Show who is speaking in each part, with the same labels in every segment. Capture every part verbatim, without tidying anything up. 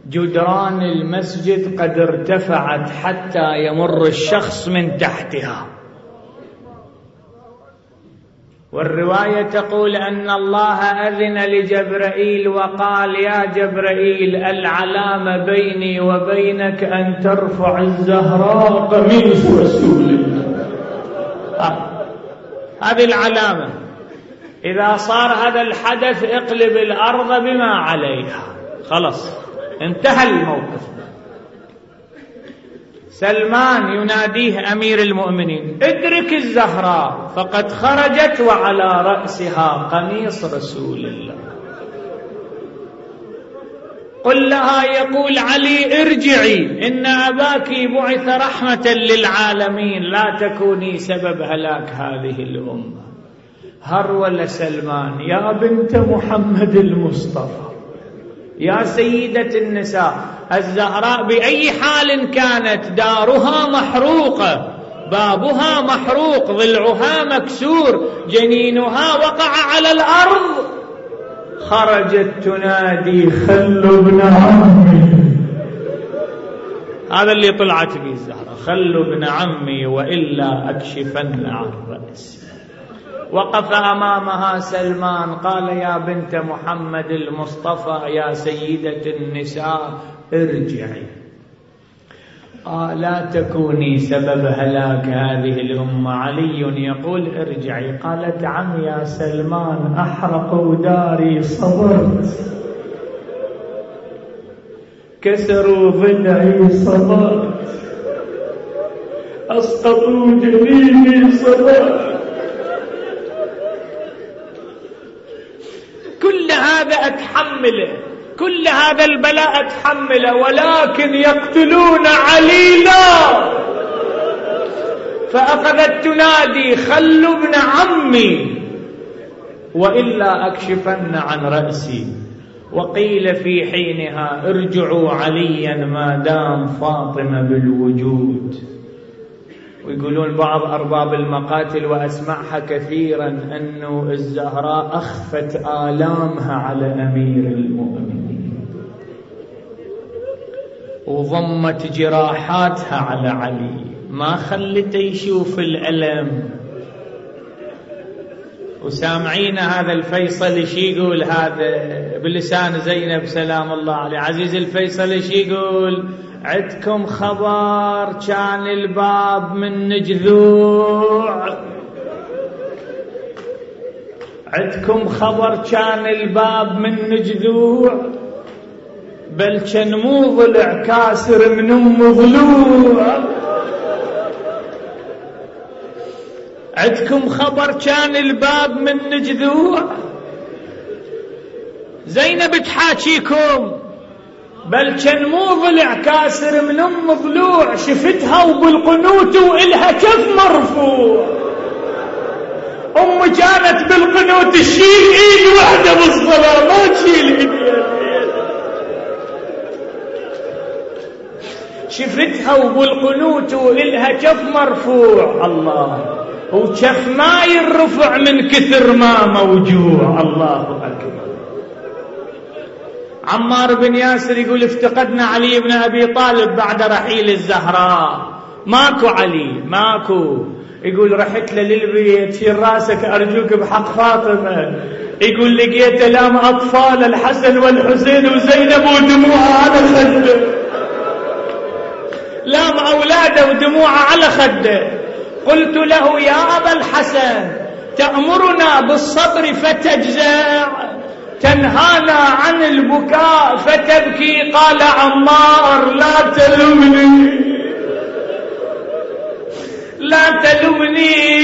Speaker 1: جدران المسجد قد ارتفعت حتى يمر الشخص من تحتها، والرواية تقول أن الله أذن لجبرائيل وقال: يا جبرائيل، العلامة بيني وبينك أن ترفع الزهراء قميص رسول الله. آه. هذه العلامة، إذا صار هذا الحدث اقلب الأرض بما عليها، خلص انتهى الموقف. سلمان يناديه أمير المؤمنين: ادرك الزهراء فقد خرجت وعلى رأسها قميص رسول الله. قل لها، يقول علي: ارجعي، إن أباك بعث رحمة للعالمين، لا تكوني سبب هلاك هذه الأمة. هرول سلمان: يا بنت محمد المصطفى، يا سيدة النساء، الزهراء بأي حال كانت دارها محروقة، بابها محروق، ضلعها مكسور، جنينها وقع على الأرض، خرجت تنادي: خلوا ابن عمي. هذا اللي طلعت به الزهراء: خلوا ابن عمي وإلا أكشفن عن رأسي. وقف أمامها سلمان قال: يا بنت محمد المصطفى، يا سيدة النساء، ارجعي، آه لا تكوني سبب هلاك هذه الأمة. علي يقول: ارجعي. قالت: عم يا سلمان، أحرقوا داري صبرت، كسروا ضلعي صبرت، أسقطوا جنيني صبرت، كل هذا أتحمله، كل هذا البلاء أتحمله، ولكن يقتلون علي لا. فأخذت تنادي: خلوا ابن عمي وإلا أكشفن عن رأسي. وقيل في حينها: ارجعوا عليا ما دام فاطمة بالوجود. ويقولون بعض أرباب المقاتل، وأسمعها كثيرا، أنه الزهراء أخفت آلامها على أمير المؤمنين وضمت جراحاتها على علي، ما خلته يشوف الألم. وسامعين هذا الفيصل شي يقول هذا بلسان زينب سلام الله عليه. عزيز الفيصل شي يقول: عدكم خبر كان الباب من جذوع، عدكم خبر كان الباب من جذوع، بل كان مو ضلع كاسر من ام ضلوع. عدكم خبر كان الباب من جذوع. زينب تحاكيكم، بل كان مو ضلع كاسر من ام ضلوع، شفتها وبالقنوت وإلها كف مرفوع. ام كانت بالقنوت تشيل ايد واحده بالصلاه، ما تشيل ايدين. شفتها وبالقنوت وإلها كف مرفوع. الله، وكف ما يرفع من كثر ما موجوع. الله أكبر. عمار بن ياسر يقول: افتقدنا علي بن أبي طالب بعد رحيل الزهراء، ماكو علي، ماكو. يقول: رحت له للبيت، شيل راسك أرجوك بحق فاطمة. يقول: لقيت لام أطفال الحسن والحسين وزينب ودموعها على خده، لام أولاده ودموعها على خده. قلت له: يا أبا الحسن، تأمرنا بالصبر فتجزع، تنهانا عن البكاء فتبكي؟ قال عمار: لا تلمني، لا تلمني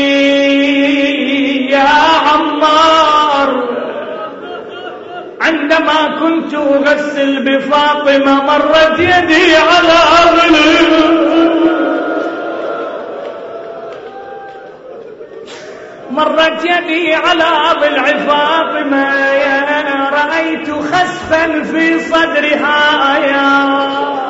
Speaker 1: يا عمار. عندما كنت أغسل بفاطمة مرت يدي على أغلب، مرت يدي على ضلع فاطمة، رأيت خسفا في صدرها. يا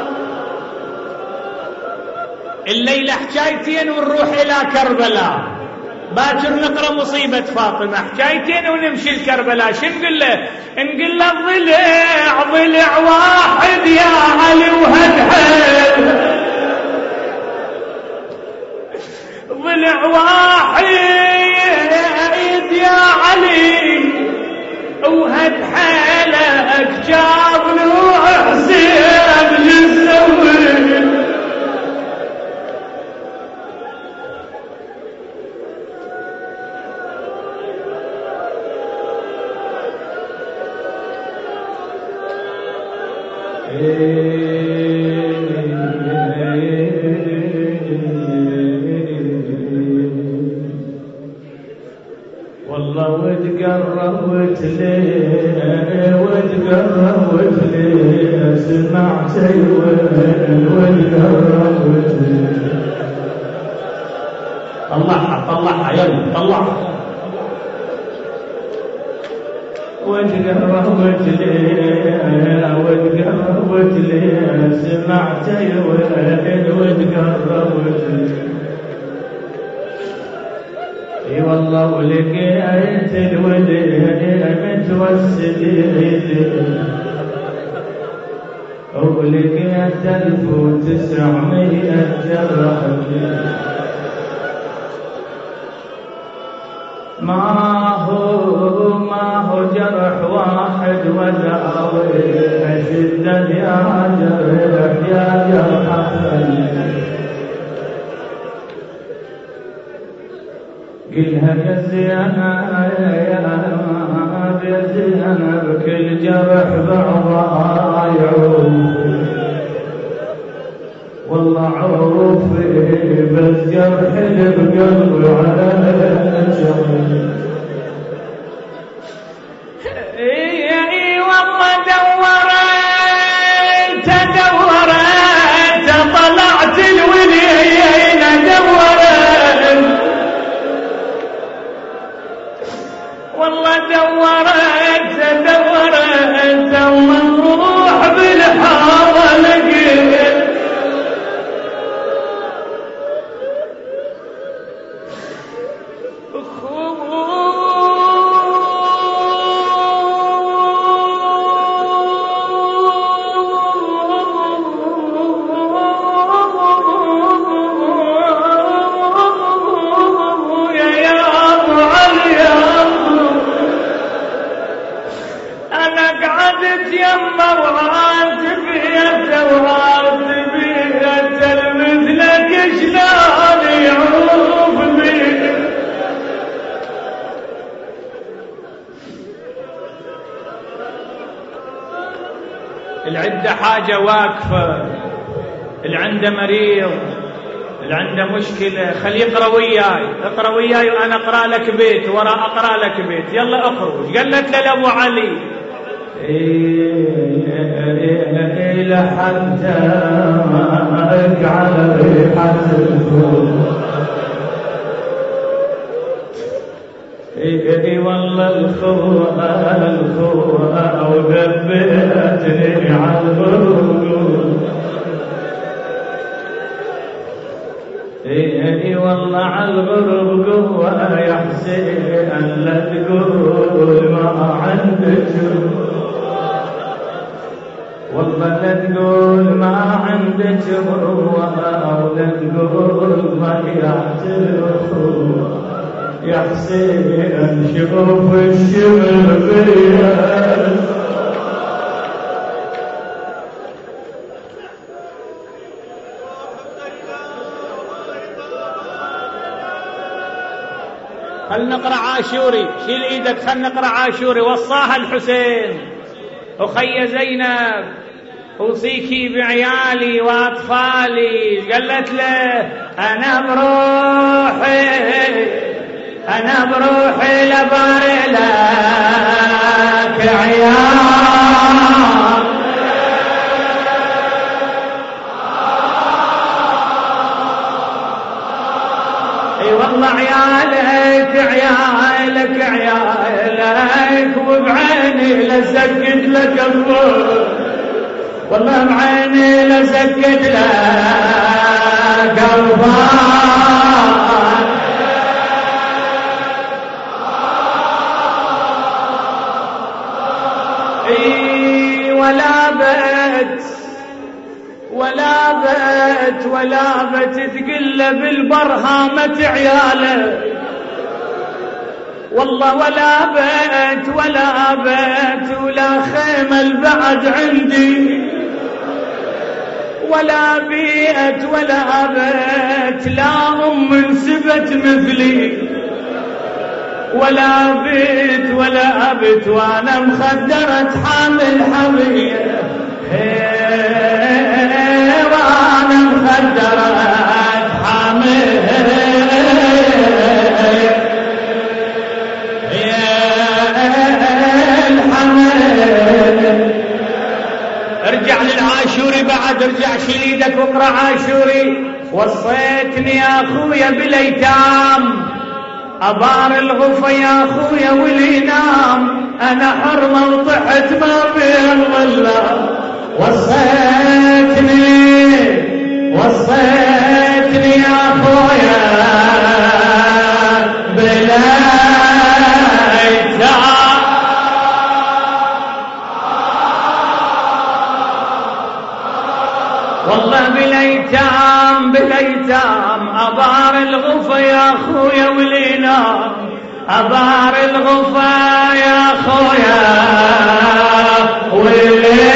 Speaker 1: الليلة حكايتين ونروح إلى كربلاء، باكر نقرأ مصيبة فاطمة، حكايتين ونمشي لكربلاء. شو نقول له؟ نقول له: ضلع ضلع واحد يا علي وهدحل، ضلع واحد يا علي وهدحلك جاب له حسين للزوج. والله وتقربت لي وتقربت لي سمعت وين وتقربت لي. طلعها طلعها يلا طلعها. وتقربت لي وتقربت لي سمعت وين وتقربت لي. اي والله ولقيت الوديع متوسدين ولقيت ألف وتسعمية جرح ما هو ما هو جرح واحد وداوي شدة يا جرح يا جرح قلها يا زينب يا زينب كل جرح بعضها يعوف والله عوفي بس جرح اللي بقلبي على الجرح. اي والله دورت دورت طلعت الوليين دورت والله دورت دورت ومروح بالحاره لقيت العدة حاجة واقفة، اللي عنده مريض، اللي عنده مشكلة خلي يقرأ وياي، اقرأ وياي وأنا أقرأ لك بيت ورا أقرأ لك بيت. يلا اخرج. قالت له لأبو علي إلى حتى على ريحة الفوق. اي والله الخوة الخوة وذبتني على الغرور. اي والله على الغرب قوة يا حسين لا تقول ما عندك والله لا تقول ما عندك قوة ولا تقول ما يعترف يا حسين شوف الشمل فيا. خل نقرأ عاشوري. شيل ايدك خل نقرأ عاشوري. وصاها الحسين أخي زينب أوصيكي بعيالي وأطفالي. قالت له أنا بروحي أنا بروحي لباري لك عيال. اي والله عيالك عيالك عيالك وبعيني لسكت لك الضوء والله بعيني لسكت لك الضوء. ولا بيت ولا بيت ولا بيت تقل بالبرهامة عياله، والله ولا بيت ولا بيت ولا خيمة البعد عندي، ولا بيت ولا بيت لا أم انسبت مثلي، ولا بيت ولا بيت وانا مخدرة حامل حمية، وانا مخدرة حامل الحمل. ارجع للعاشوري بعد، ارجع شيل ايدك واقرا عاشوري. وصيتني يا اخويا بالايتام، أبار الغفا يا أخويا واللي نام، أنا حرمة وطحت ما بين ظلام. وصيتني وصيتني يا أخويا بالأيتام، والله بالايتام بالايتام. أبار الغفا يا أخويا واللي نام، أبار الغفا يا أخويا واللي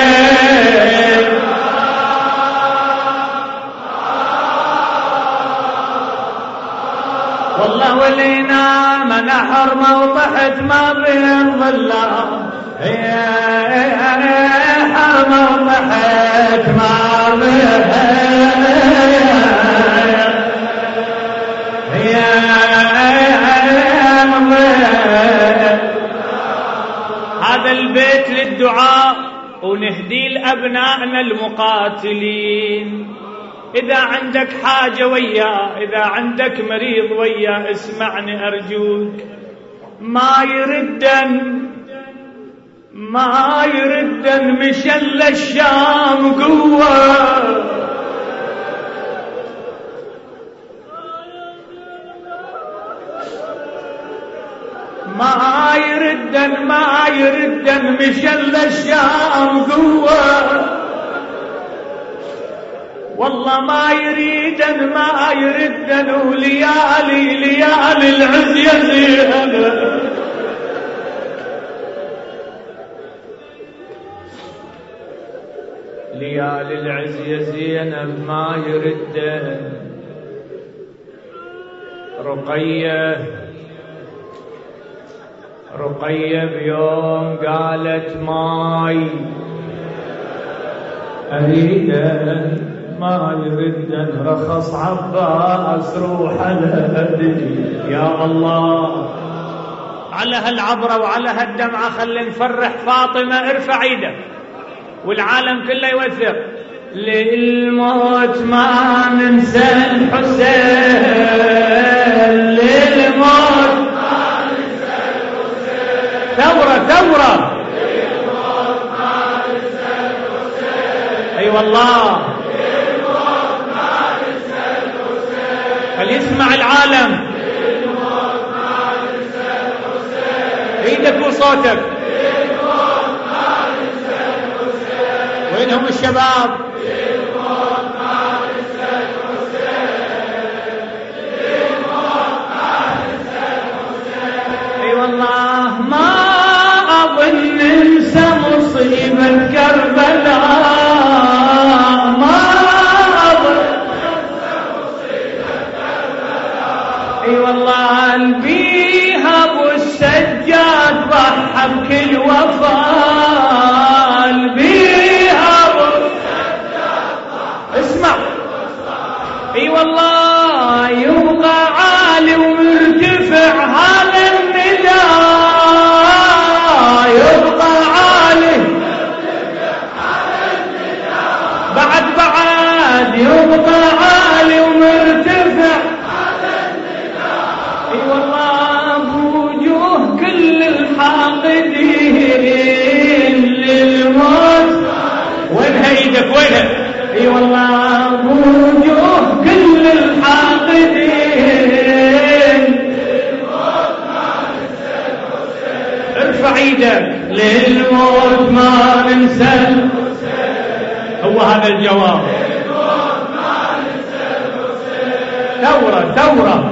Speaker 1: والله واللي نام، أنا حرمة وطحت ما بين ظلام، حرمة وطحت ما بين. هذا البيت للدعاء ونهدي لأبنائنا المقاتلين. إذا عندك حاجة وياه، إذا عندك مريض وياه، اسمعني أرجوك، ما يردن ما يردن مشل الشام قوة، ما يردن ما يردن مشل الشام قوة، والله ما يريدن ما يردن وليالي ليالي العز يزيد. ليالي العز يا زينب ما يردن. رقية رقية بيوم قالت ماي أريدن ما يردن، رخص عباس روح الهدي. يا الله على هالعبرة وعلى هالدمعة خلي نفرح فاطمة. ارفع ايدك والعالم كله يوثق. للموت ما ننسى الحسين، للموت ما ننسى الحسين، ثورة ثورة، للموت ما ننسى الحسين. اي والله للموت ما ننسى الحسين. فليسمع العالم. للموت ما ننسى الحسين. ايدك وصوتك. وينهم الشباب؟ للموت ما ننسى الحسين، للموت ما ننسى الحسين. اي والله ما اظن ننسى مصيبة كربلاء، ما اظن ننسى مصيبة كربلاء. اي والله البيها ابو السجاد ضحى بكل وفاء، البيها اسمع. اي والله يبقى عالي ومرتفع هذا النداء، يبقى عالي بعد بعد، يبقى عالي ومرتفع هذا النداء. اي والله بوجوه كل الحاقدين للموت. وينها ايدك وينها؟ اي والله بوجوه كل الحاقدين للموت ما ننسى الحسين. ارفع ايدك. للموت ما ننسى هذا الجواب. ثورة ثورة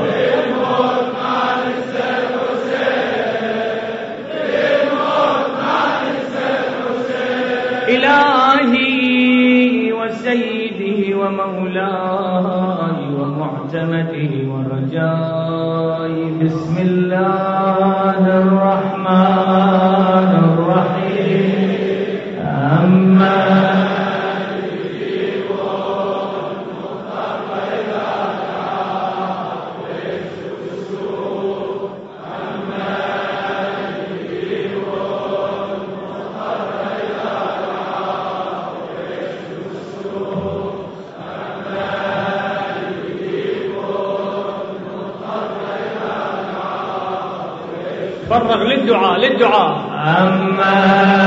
Speaker 1: إلهي وسيدي ومولاي ومعتمدي ورجائي، بسم الله الرحمن الرحيم. أما فرغ للدعاء للدعاء. أما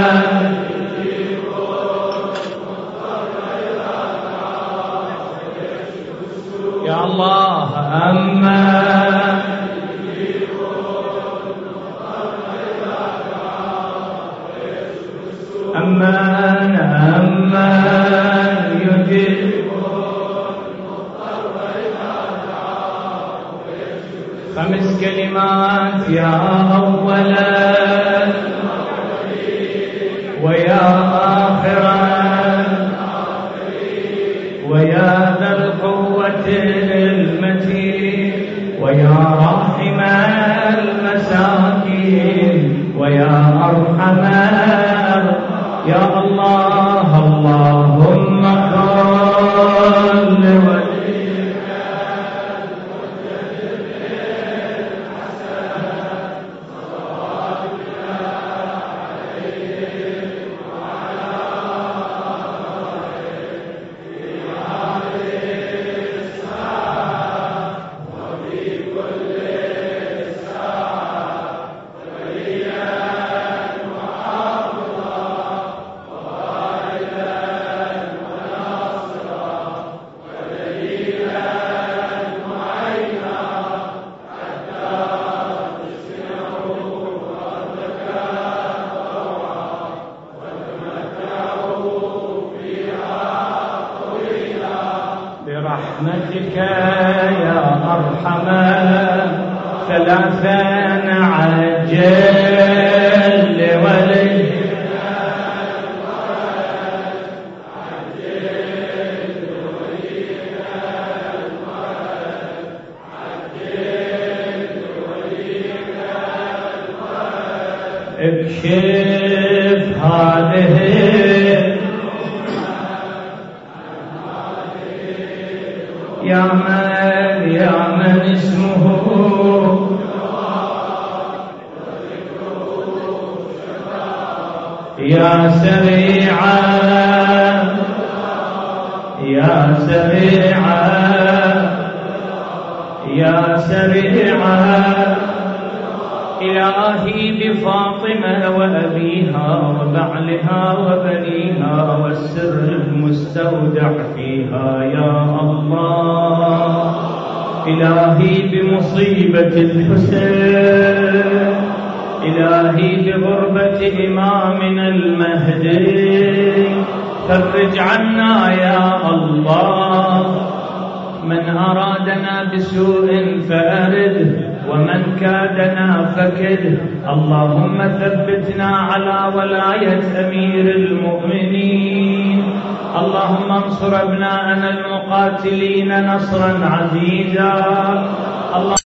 Speaker 1: يا الله أما أمان أمان يجيب خمس كلمات يا أولا ويا آخرا ويا ذا القوة المتين ويا راحم المساكين ويا أرحم يا الله. اللهم صل برحمتك يا أرحم ثلاثا عجل ولي اكشف هذه يا من يا من اسمه يا سريعا يا سريعا يا سريعا إلهي بفاطمة وأبيها وبعلها وبنيها والسر المستودع فيها يا الله. إلهي بمصيبة الحسين، إلهي بغربة إمامنا المهدي، فرج عنا يا الله. من أرادنا بسوء فأرده ومن كادنا فكده. اللهم ثبتنا على ولاية أمير المؤمنين. اللهم انصر أبناءنا المقاتلين نصرا عزيزا.